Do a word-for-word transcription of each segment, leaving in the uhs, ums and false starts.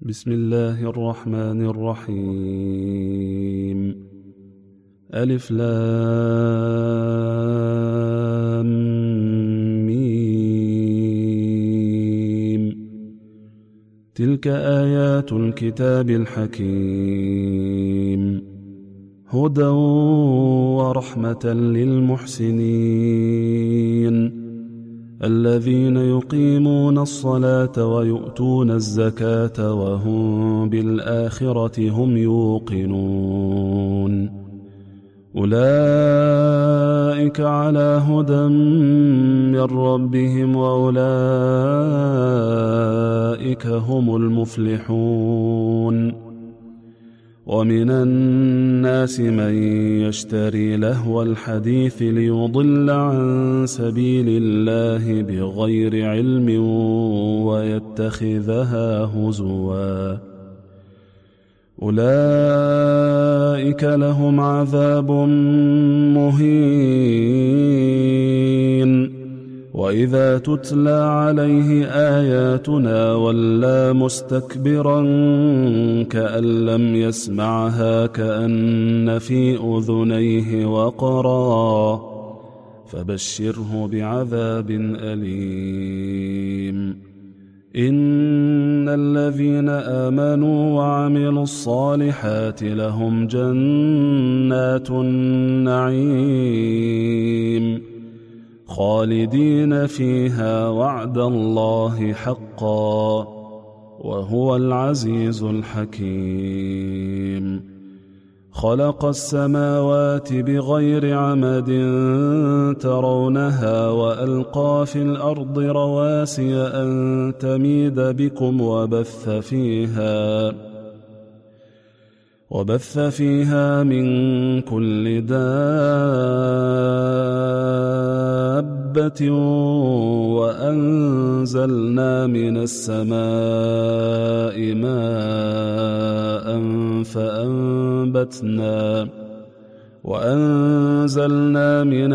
بسم الله الرحمن الرحيم. ألف لام ميم. تلك آيات الكتاب الحكيم، هدى ورحمة للمحسنين الذين يقيمون الصلاة ويؤتون الزكاة وهم بالآخرة هم يوقنون. أولئك على هدى من ربهم وأولئك هم المفلحون. ومن الناس من يشتري لهو الحديث ليضل عن سبيل الله بغير علم ويتخذها هزوا، أولئك لهم عذاب مهين. وإذا تتلى عليه آياتنا ولى مستكبرا كأن لم يسمعها كأن في أذنيه وقرا، فبشره بعذاب أليم. إن الذين آمنوا وعملوا الصالحات لهم جنات النعيم خالدين فيها وعد الله حقا، وهو العزيز الحكيم. خلق السماوات بغير عمد ترونها وألقى في الأرض رواسي أن تميد بكم وبث فيها وبث فيها من كل دابة وأنزلنا من السماء ماء فأنبتنا وأنزلنا من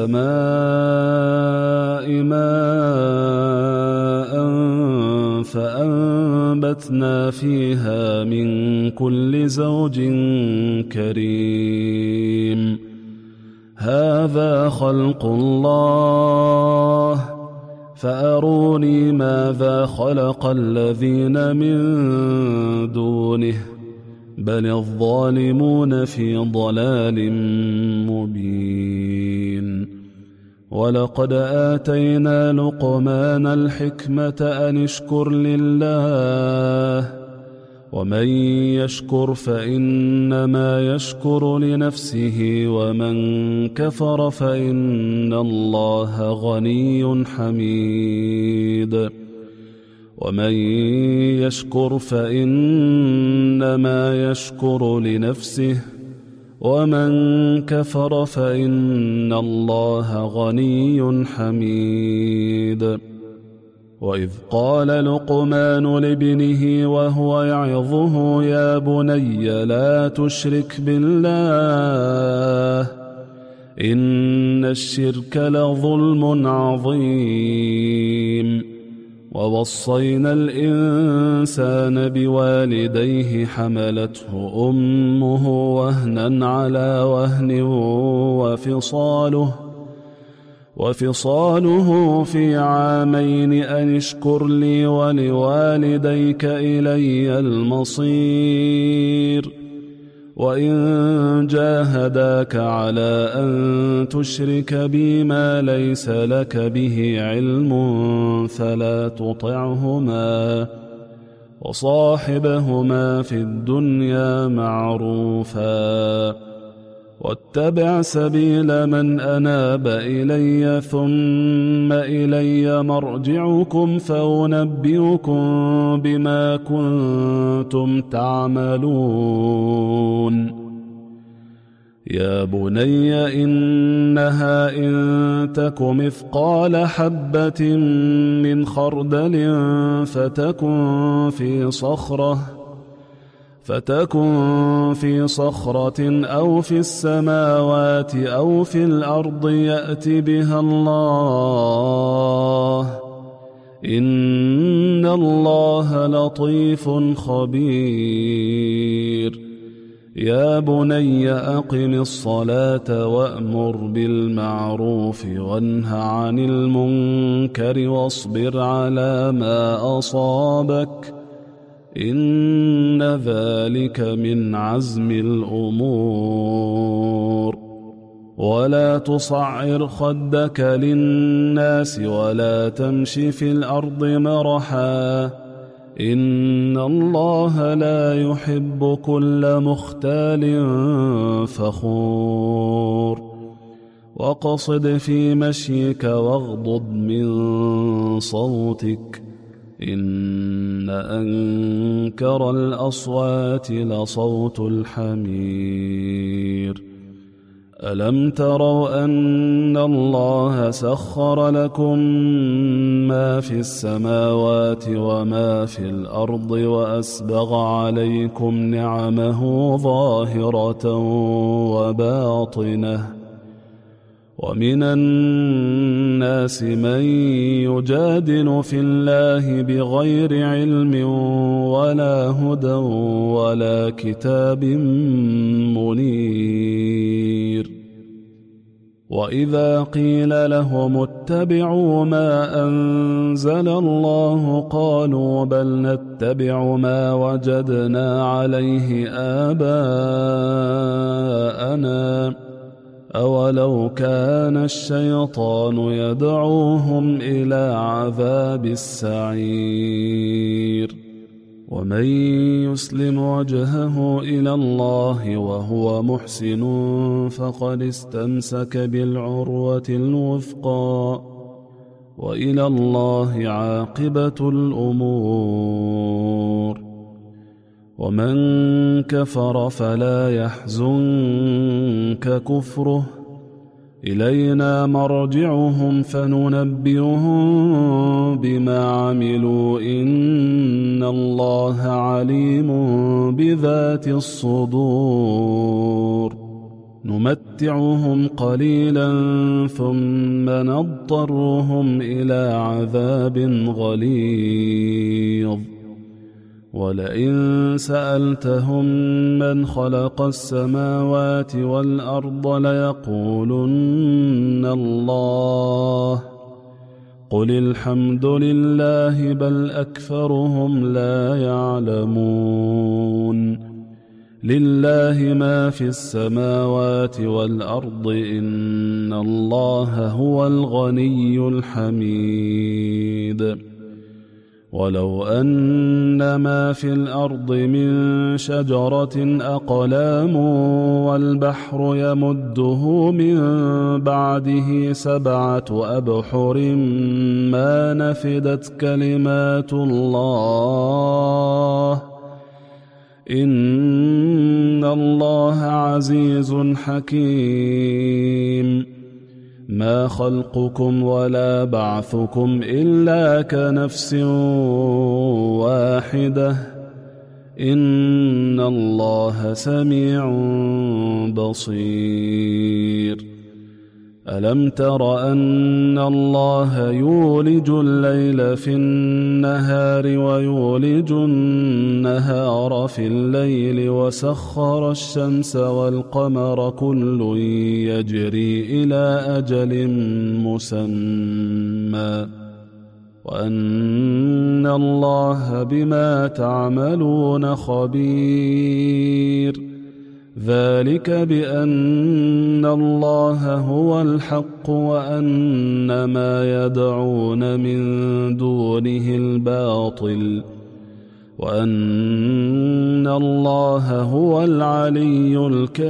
السماء ماء فأنبتنا فيها من كل زوج كريم. هذا خلق الله فأروني ماذا خلق الذين من دونه بل الظالمون في ضلال مبين. ولقد آتينا لقمان الحكمة أن اشكر لله، ومن يشكر فإنما يشكر لنفسه ومن كفر فإن الله غني حميد. ومن يشكر فإنما يشكر لنفسه ومن كفر فإن الله غني حميد. وإذ قال لقمان لابنه وهو يعظه يا بني لا تشرك بالله إن الشرك لظلم عظيم. ووصينا الإنسان بوالديه حملته أمه وهنا على وهن وفصاله وفصاله في عامين أن اشكر لي ولوالديك إلي المصير. وإن جاهداك على أن تشرك بي ما ليس لك به علم فلا تطعهما وصاحبهما في الدنيا معروفا، واتبع سبيل من أناب إلي ثم إلي مرجعكم فأنبئكم بما كنتم تعملون. يا بني إنها إن تك مثقال حبة من خردل فتكن في صخرة فتكن في صخرة أو في السماوات أو في الأرض يأت بها الله إن الله لطيف خبير يا بني أقم الصلاة وأمر بالمعروف وانه عن المنكر واصبر على ما أصابك إن ذلك من عزم الأمور ولا تصعر خدك للناس ولا تمش في الأرض مرحا إن الله لا يحب كل مختال فخور وقصد في مشيك واغضض من صوتك إن أنكر الأصوات لصوت الحمير ألم تروا أن الله سخر لكم ما في السماوات وما في الأرض وأسبغ عليكم نعمه ظاهرة وباطنة ومن الناس من يجادل في الله بغير علم ولا هدى ولا كتاب منير وإذا قيل لهم اتبعوا ما أنزل الله قالوا بل نتبع ما وجدنا عليه آباءنا أولو كان الشيطان يدعوهم إلى عذاب السعير ومن يسلم وجهه إلى الله وهو محسن فقد استمسك بالعروة الوثقى وإلى الله عاقبة الأمور ومن كفر فلا يحزنك كفره إلينا مرجعهم فننبئهم بما عملوا إن الله عليم بذات الصدور نمتعهم قليلا ثم نضطرهم إلى عذاب غليظ ولئن سألتهم من خلق السماوات والأرض ليقولن الله قل الحمد لله بل أكثرهم لا يعلمون لله ما في السماوات والأرض إن الله هو الغني الحميد ولو أن ما في الأرض من شجرة أقلام والبحر يمده من بعده سبعة أبحر ما نفدت كلمات الله إن الله عزيز حكيم ما خلقكم ولا بعثكم إلا كنفس واحدة إن الله سميع بصير ألم تر أن الله يولج الليل في النهار ويولج النهار في الليل وسخر الشمس والقمر كل يجري إلى أجل مسمى وأن الله بما تعملون خبير ذلك بأن الله هو الحق وأن ما يدعون من دونه الباطل وأن الله هو العلي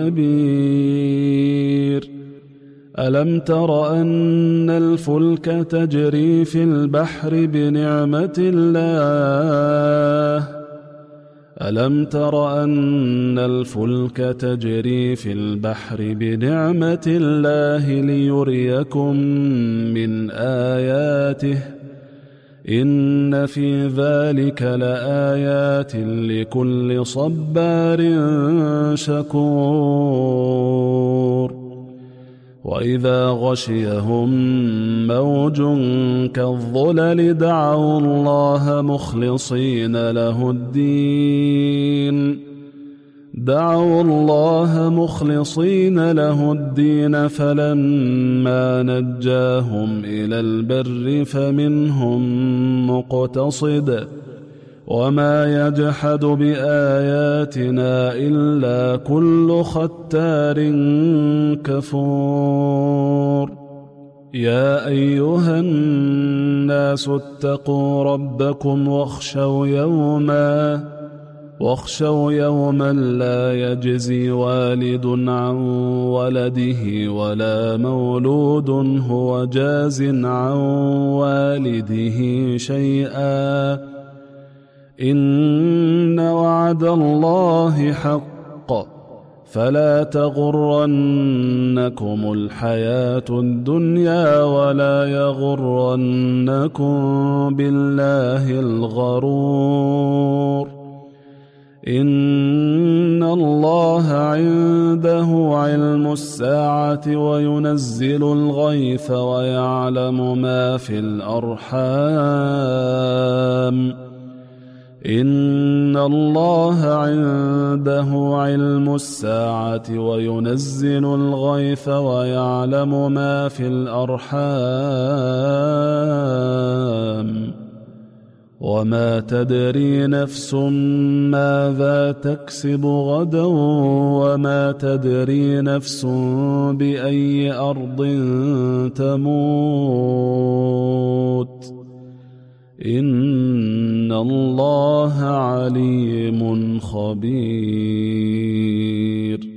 الكبير ألم تر أن الفلك تجري في البحر بنعمة الله ألم تر أن الفلك تجري في البحر بنعمة الله ليريكم من آياته إن في ذلك لآيات لكل صبار شكور وإذا غشيهم موج كالظلل دعوا الله مخلصين له الدين دعوا الله مخلصين له الدين فلما نجاهم إلى البر فمنهم مقتصد وما يجحد بآياتنا إلا كل ختار كفور يا أيها الناس اتقوا ربكم واخشوا يوما واخشوا يوما لا يجزي والد عن ولده ولا مولود هو جاز عن والده شيئا إن وعد الله حق فلا تغرنكم الحياة الدنيا ولا يغرنكم بالله الغرور إن الله عنده علم الساعة وينزل الغيث ويعلم ما في الأرحام إن الله عنده علم الساعة وينزل الغيث ويعلم ما في الأرحام وما تدري نفس ماذا تكسب غدا وما تدري نفس بأي أرض تموت إن الله عليم خبير.